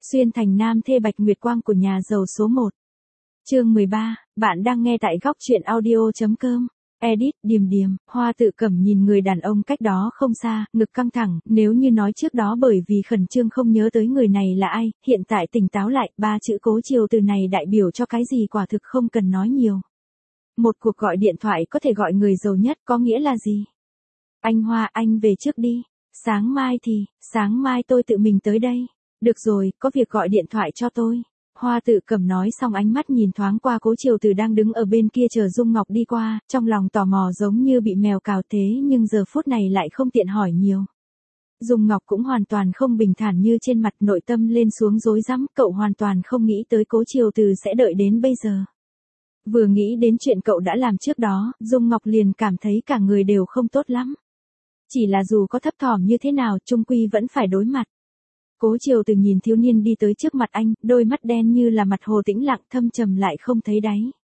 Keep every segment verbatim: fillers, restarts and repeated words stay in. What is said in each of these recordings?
Xuyên thành nam thê Bạch Nguyệt Quang của nhà giàu số một. Chương mười ba, bạn đang nghe tại góc truyện audio.com. Edit, Điềm Điềm, Hoa Tự Cẩm nhìn người đàn ông cách đó không xa, ngực căng thẳng, nếu như nói trước đó bởi vì khẩn trương không nhớ tới người này là ai, hiện tại tỉnh táo lại, ba chữ Cố Chiều từ này đại biểu cho cái gì quả thực không cần nói nhiều. Một cuộc gọi điện thoại có thể gọi người giàu nhất có nghĩa là gì? Anh Hoa, anh về trước đi. Sáng mai thì, sáng mai tôi tự mình tới đây. Được rồi, có việc gọi điện thoại cho tôi. Hoa Tự Cẩm nói xong ánh mắt nhìn thoáng qua Cố Chiều Từ đang đứng ở bên kia chờ Dung Ngọc đi qua, trong lòng tò mò giống như bị mèo cào thế nhưng giờ phút này lại không tiện hỏi nhiều. Dung Ngọc cũng hoàn toàn không bình thản như trên mặt, nội tâm lên xuống rối rắm, cậu hoàn toàn không nghĩ tới Cố Chiều Từ sẽ đợi đến bây giờ. Vừa nghĩ đến chuyện cậu đã làm trước đó, Dung Ngọc liền cảm thấy cả người đều không tốt lắm. Chỉ là dù có thấp thỏm như thế nào, chung quy vẫn phải đối mặt. Cố Chiều Từ nhìn thiếu niên đi tới trước mặt anh, đôi mắt đen như là mặt hồ tĩnh lặng, thâm trầm lại không thấy đáy.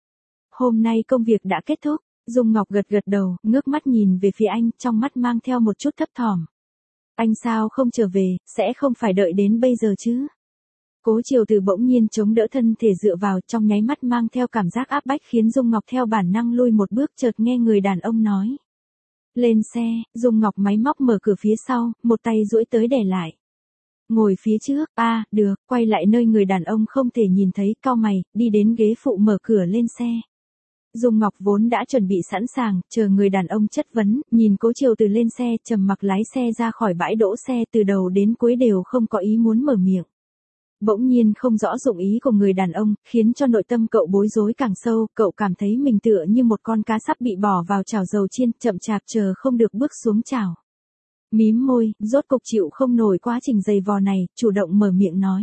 Hôm nay công việc đã kết thúc. Dung Ngọc gật gật đầu, ngước mắt nhìn về phía anh, trong mắt mang theo một chút thấp thỏm. Anh sao không trở về, sẽ không phải đợi đến bây giờ chứ? Cố Chiều Từ bỗng nhiên chống đỡ thân thể dựa vào, trong nháy mắt mang theo cảm giác áp bách khiến Dung Ngọc theo bản năng lui một bước, chợt nghe người đàn ông nói. Lên xe. Dung Ngọc máy móc mở cửa phía sau, một tay duỗi tới đè lại. Ngồi phía trước, a à, được, quay lại nơi người đàn ông không thể nhìn thấy, cau mày, đi đến ghế phụ mở cửa lên xe. Dung Ngọc vốn đã chuẩn bị sẵn sàng, chờ người đàn ông chất vấn, nhìn Cố Chiều Từ lên xe, trầm mặc lái xe ra khỏi bãi đỗ xe, từ đầu đến cuối đều không có ý muốn mở miệng. Bỗng nhiên không rõ dụng ý của người đàn ông, khiến cho nội tâm cậu bối rối càng sâu, cậu cảm thấy mình tựa như một con cá sắp bị bỏ vào chảo dầu chiên, chậm chạp chờ không được bước xuống chảo. Mím môi, rốt cục chịu không nổi quá trình dày vò này, chủ động mở miệng nói.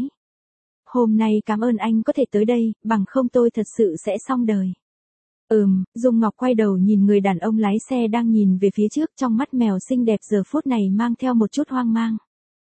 Hôm nay cảm ơn anh có thể tới đây, bằng không tôi thật sự sẽ xong đời. Ừm, Dung Ngọc quay đầu nhìn người đàn ông lái xe đang nhìn về phía trước, trong mắt mèo xinh đẹp giờ phút này mang theo một chút hoang mang.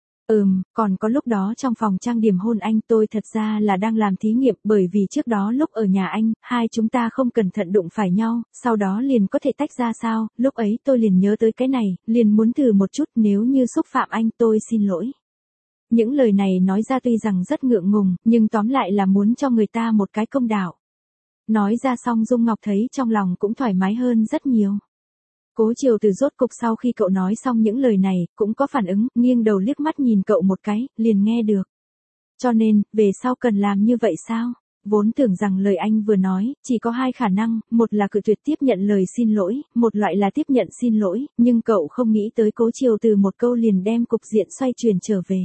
Ừm, còn có lúc đó trong phòng trang điểm hôn anh, tôi thật ra là đang làm thí nghiệm, bởi vì trước đó lúc ở nhà anh, hai chúng ta không cẩn thận đụng phải nhau, sau đó liền có thể tách ra sao, lúc ấy tôi liền nhớ tới cái này, liền muốn thử một chút, nếu như xúc phạm anh tôi xin lỗi. Những lời này nói ra tuy rằng rất ngượng ngùng, nhưng tóm lại là muốn cho người ta một cái công đạo. Nói ra xong Dung Ngọc thấy trong lòng cũng thoải mái hơn rất nhiều. Cố Chiều Từ rốt cục sau khi cậu nói xong những lời này, cũng có phản ứng, nghiêng đầu liếc mắt nhìn cậu một cái, liền nghe được. Cho nên, về sau cần làm như vậy sao? Vốn tưởng rằng lời anh vừa nói, chỉ có hai khả năng, một là cự tuyệt tiếp nhận lời xin lỗi, một loại là tiếp nhận xin lỗi, nhưng cậu không nghĩ tới Cố Chiều Từ một câu liền đem cục diện xoay chuyển trở về.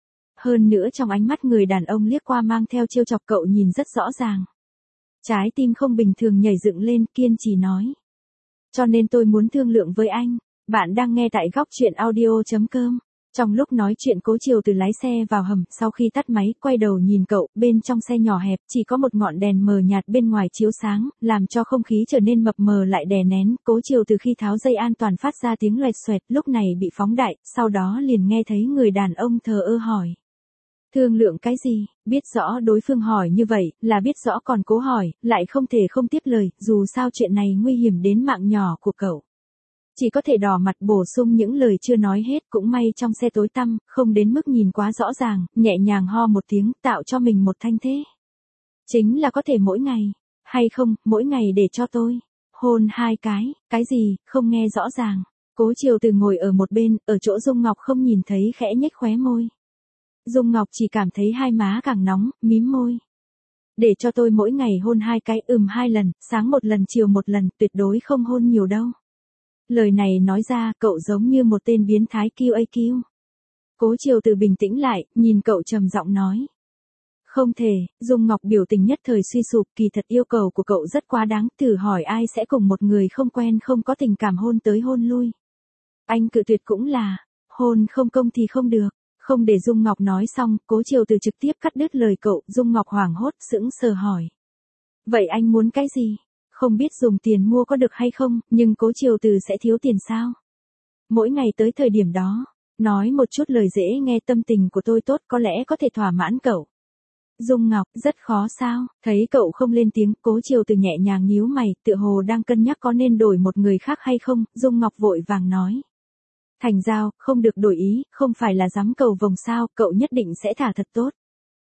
Hơn nữa trong ánh mắt người đàn ông liếc qua mang theo trêu chọc cậu nhìn rất rõ ràng. Trái tim không bình thường nhảy dựng lên, kiên trì nói. Cho nên tôi muốn thương lượng với anh. Bạn đang nghe tại góc truyện audio.com. Trong lúc nói chuyện Cố Chiều Từ lái xe vào hầm, sau khi tắt máy, quay đầu nhìn cậu, bên trong xe nhỏ hẹp, chỉ có một ngọn đèn mờ nhạt bên ngoài chiếu sáng, làm cho không khí trở nên mập mờ lại đè nén. Cố Chiều Từ khi tháo dây an toàn phát ra tiếng loẹt xoẹt, lúc này bị phóng đại, sau đó liền nghe thấy người đàn ông thờ ơ hỏi. Thương lượng cái gì? Biết rõ đối phương hỏi như vậy, là biết rõ còn cố hỏi, lại không thể không tiếp lời, dù sao chuyện này nguy hiểm đến mạng nhỏ của cậu. Chỉ có thể đỏ mặt bổ sung những lời chưa nói hết, cũng may trong xe tối tăm, không đến mức nhìn quá rõ ràng, nhẹ nhàng ho một tiếng, tạo cho mình một thanh thế. Chính là có thể mỗi ngày, hay không, mỗi ngày để cho tôi hôn hai cái, cái gì, không nghe rõ ràng. Cố Chiều Từ ngồi ở một bên, ở chỗ Dung Ngọc không nhìn thấy khẽ nhếch khóe môi. Dung Ngọc chỉ cảm thấy hai má càng nóng, mím môi. Để cho tôi mỗi ngày hôn hai cái, ừm hai lần, sáng một lần chiều một lần, tuyệt đối không hôn nhiều đâu. Lời này nói ra, cậu giống như một tên biến thái kiu a kiu. Cố Chiều Từ bình tĩnh lại, nhìn cậu trầm giọng nói. Không thể, Dung Ngọc biểu tình nhất thời suy sụp, kỳ thật yêu cầu của cậu rất quá đáng, thử hỏi ai sẽ cùng một người không quen không có tình cảm hôn tới hôn lui. Anh cự tuyệt cũng là, hôn không công thì không được. Không để Dung Ngọc nói xong, Cố Chiều Từ trực tiếp cắt đứt lời cậu, Dung Ngọc hoảng hốt, sững sờ hỏi. Vậy anh muốn cái gì? Không biết dùng tiền mua có được hay không, nhưng Cố Chiều Từ sẽ thiếu tiền sao? Mỗi ngày tới thời điểm đó, nói một chút lời dễ nghe, tâm tình của tôi tốt có lẽ có thể thỏa mãn cậu. Dung Ngọc, rất khó sao? Thấy cậu không lên tiếng, Cố Chiều Từ nhẹ nhàng nhíu mày, tựa hồ đang cân nhắc có nên đổi một người khác hay không, Dung Ngọc vội vàng nói. Thành giao, không được đổi ý, không phải là dám cầu vồng sao, cậu nhất định sẽ thả thật tốt.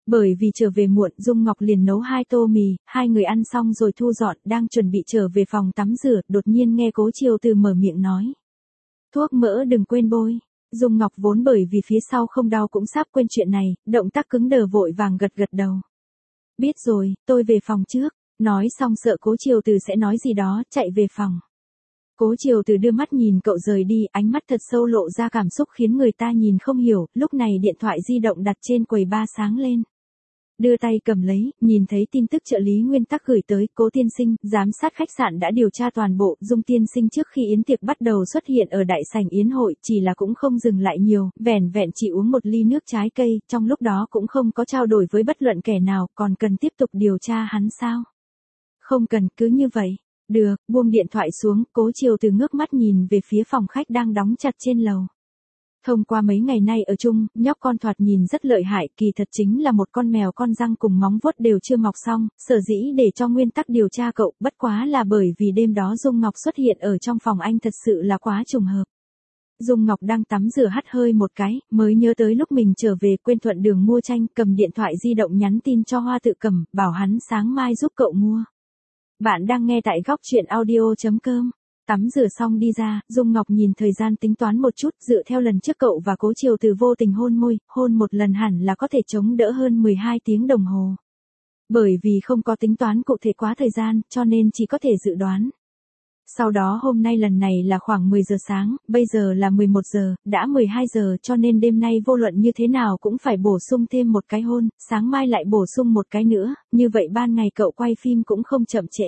Bởi vì trở về muộn, Dung Ngọc liền nấu hai tô mì, hai người ăn xong rồi thu dọn, đang chuẩn bị trở về phòng tắm rửa, đột nhiên nghe Cố Chiều Từ mở miệng nói. Thuốc mỡ đừng quên bôi. Dung Ngọc vốn bởi vì phía sau không đau cũng sắp quên chuyện này, động tác cứng đờ vội vàng gật gật đầu. Biết rồi, tôi về phòng trước. Nói xong sợ Cố Chiều Từ sẽ nói gì đó, chạy về phòng. Cố Chiều Từ đưa mắt nhìn cậu rời đi, ánh mắt thật sâu lộ ra cảm xúc khiến người ta nhìn không hiểu, lúc này điện thoại di động đặt trên quầy ba sáng lên. Đưa tay cầm lấy, nhìn thấy tin tức trợ lý nguyên tắc gửi tới, Cố tiên sinh, giám sát khách sạn đã điều tra toàn bộ, Dung tiên sinh trước khi yến tiệc bắt đầu xuất hiện ở đại sảnh yến hội, chỉ là cũng không dừng lại nhiều, vẻn vẹn chỉ uống một ly nước trái cây, trong lúc đó cũng không có trao đổi với bất luận kẻ nào, còn cần tiếp tục điều tra hắn sao? Không cần, cứ như vậy. Được, buông điện thoại xuống, Cố Chiều Từ ngước mắt nhìn về phía phòng khách đang đóng chặt trên lầu. Thông qua mấy ngày nay ở chung, nhóc con thoạt nhìn rất lợi hại, kỳ thật chính là một con mèo con răng cùng móng vuốt đều chưa mọc xong, sở dĩ để cho nguyên tắc điều tra cậu, bất quá là bởi vì đêm đó Dung Ngọc xuất hiện ở trong phòng anh thật sự là quá trùng hợp. Dung Ngọc đang tắm rửa hắt hơi một cái, mới nhớ tới lúc mình trở về quên thuận đường mua chanh, cầm điện thoại di động nhắn tin cho Hoa Tự Cầm, bảo hắn sáng mai giúp cậu mua. Bạn đang nghe tại góc truyện audio chấm com. Tắm rửa xong đi ra, Dung Ngọc nhìn thời gian tính toán một chút, dựa theo lần trước cậu và Cố Chiều Từ vô tình hôn môi, hôn một lần hẳn là có thể chống đỡ hơn mười hai tiếng đồng hồ. Bởi vì không có tính toán cụ thể quá thời gian, cho nên chỉ có thể dự đoán. Sau đó hôm nay lần này là khoảng mười giờ sáng, bây giờ là mười một giờ, đã mười hai giờ cho nên đêm nay vô luận như thế nào cũng phải bổ sung thêm một cái hôn, sáng mai lại bổ sung một cái nữa, như vậy ban ngày cậu quay phim cũng không chậm trễ.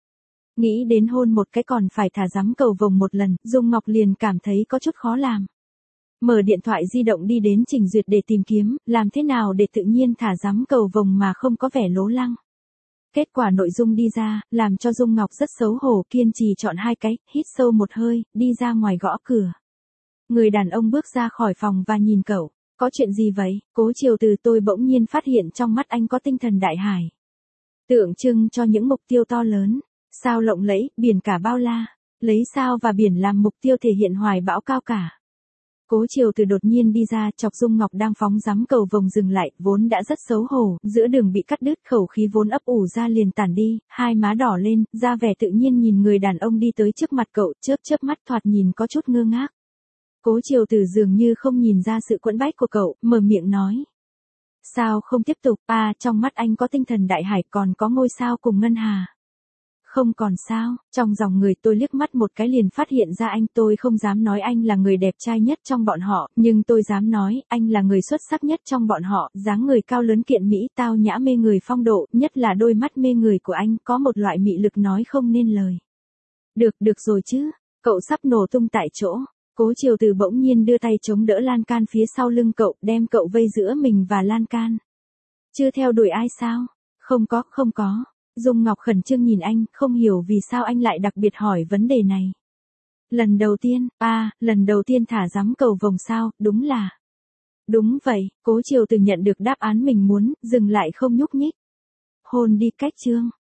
Nghĩ đến hôn một cái còn phải thả giám cầu vồng một lần, Dung Ngọc liền cảm thấy có chút khó làm. Mở điện thoại di động đi đến trình duyệt để tìm kiếm, làm thế nào để tự nhiên thả giám cầu vồng mà không có vẻ lố lăng. Kết quả nội dung đi ra, làm cho Dung Ngọc rất xấu hổ, kiên trì chọn hai cái, hít sâu một hơi, đi ra ngoài gõ cửa. Người đàn ông bước ra khỏi phòng và nhìn cậu, có chuyện gì vậy? Cố Chiều Từ tôi bỗng nhiên phát hiện trong mắt anh có tinh thần đại hải. Tượng trưng cho những mục tiêu to lớn, sao lộng lẫy, biển cả bao la, lấy sao và biển làm mục tiêu thể hiện hoài bão cao cả. Cố Chiều Từ đột nhiên đi ra, chọc Dung Ngọc đang phóng giám cầu vồng dừng lại, vốn đã rất xấu hổ, giữa đường bị cắt đứt, khẩu khí vốn ấp ủ ra liền tản đi, hai má đỏ lên, ra vẻ tự nhiên nhìn người đàn ông đi tới trước mặt cậu, chớp chớp mắt thoạt nhìn có chút ngơ ngác. Cố Chiều Từ dường như không nhìn ra sự quẫn bách của cậu, mở miệng nói. Sao không tiếp tục, à, trong mắt anh có tinh thần đại hải, còn có ngôi sao cùng ngân hà. Không còn sao, trong dòng người tôi liếc mắt một cái liền phát hiện ra anh, tôi không dám nói anh là người đẹp trai nhất trong bọn họ, nhưng tôi dám nói, anh là người xuất sắc nhất trong bọn họ, dáng người cao lớn kiện mỹ, tao nhã mê người phong độ, nhất là đôi mắt mê người của anh, có một loại mị lực nói không nên lời. Được, được rồi chứ, cậu sắp nổ tung tại chỗ. Cố Chiều Từ bỗng nhiên đưa tay chống đỡ lan can phía sau lưng cậu, đem cậu vây giữa mình và lan can. Chưa theo đuổi ai sao? Không có, không có. Dung Ngọc khẩn trương nhìn anh, không hiểu vì sao anh lại đặc biệt hỏi vấn đề này. Lần đầu tiên, à, lần đầu tiên thả giám cầu vồng sao, đúng là. Đúng vậy, Cố Chiều Từ nhận được đáp án mình muốn, dừng lại không nhúc nhích. Hôn đi cách chương.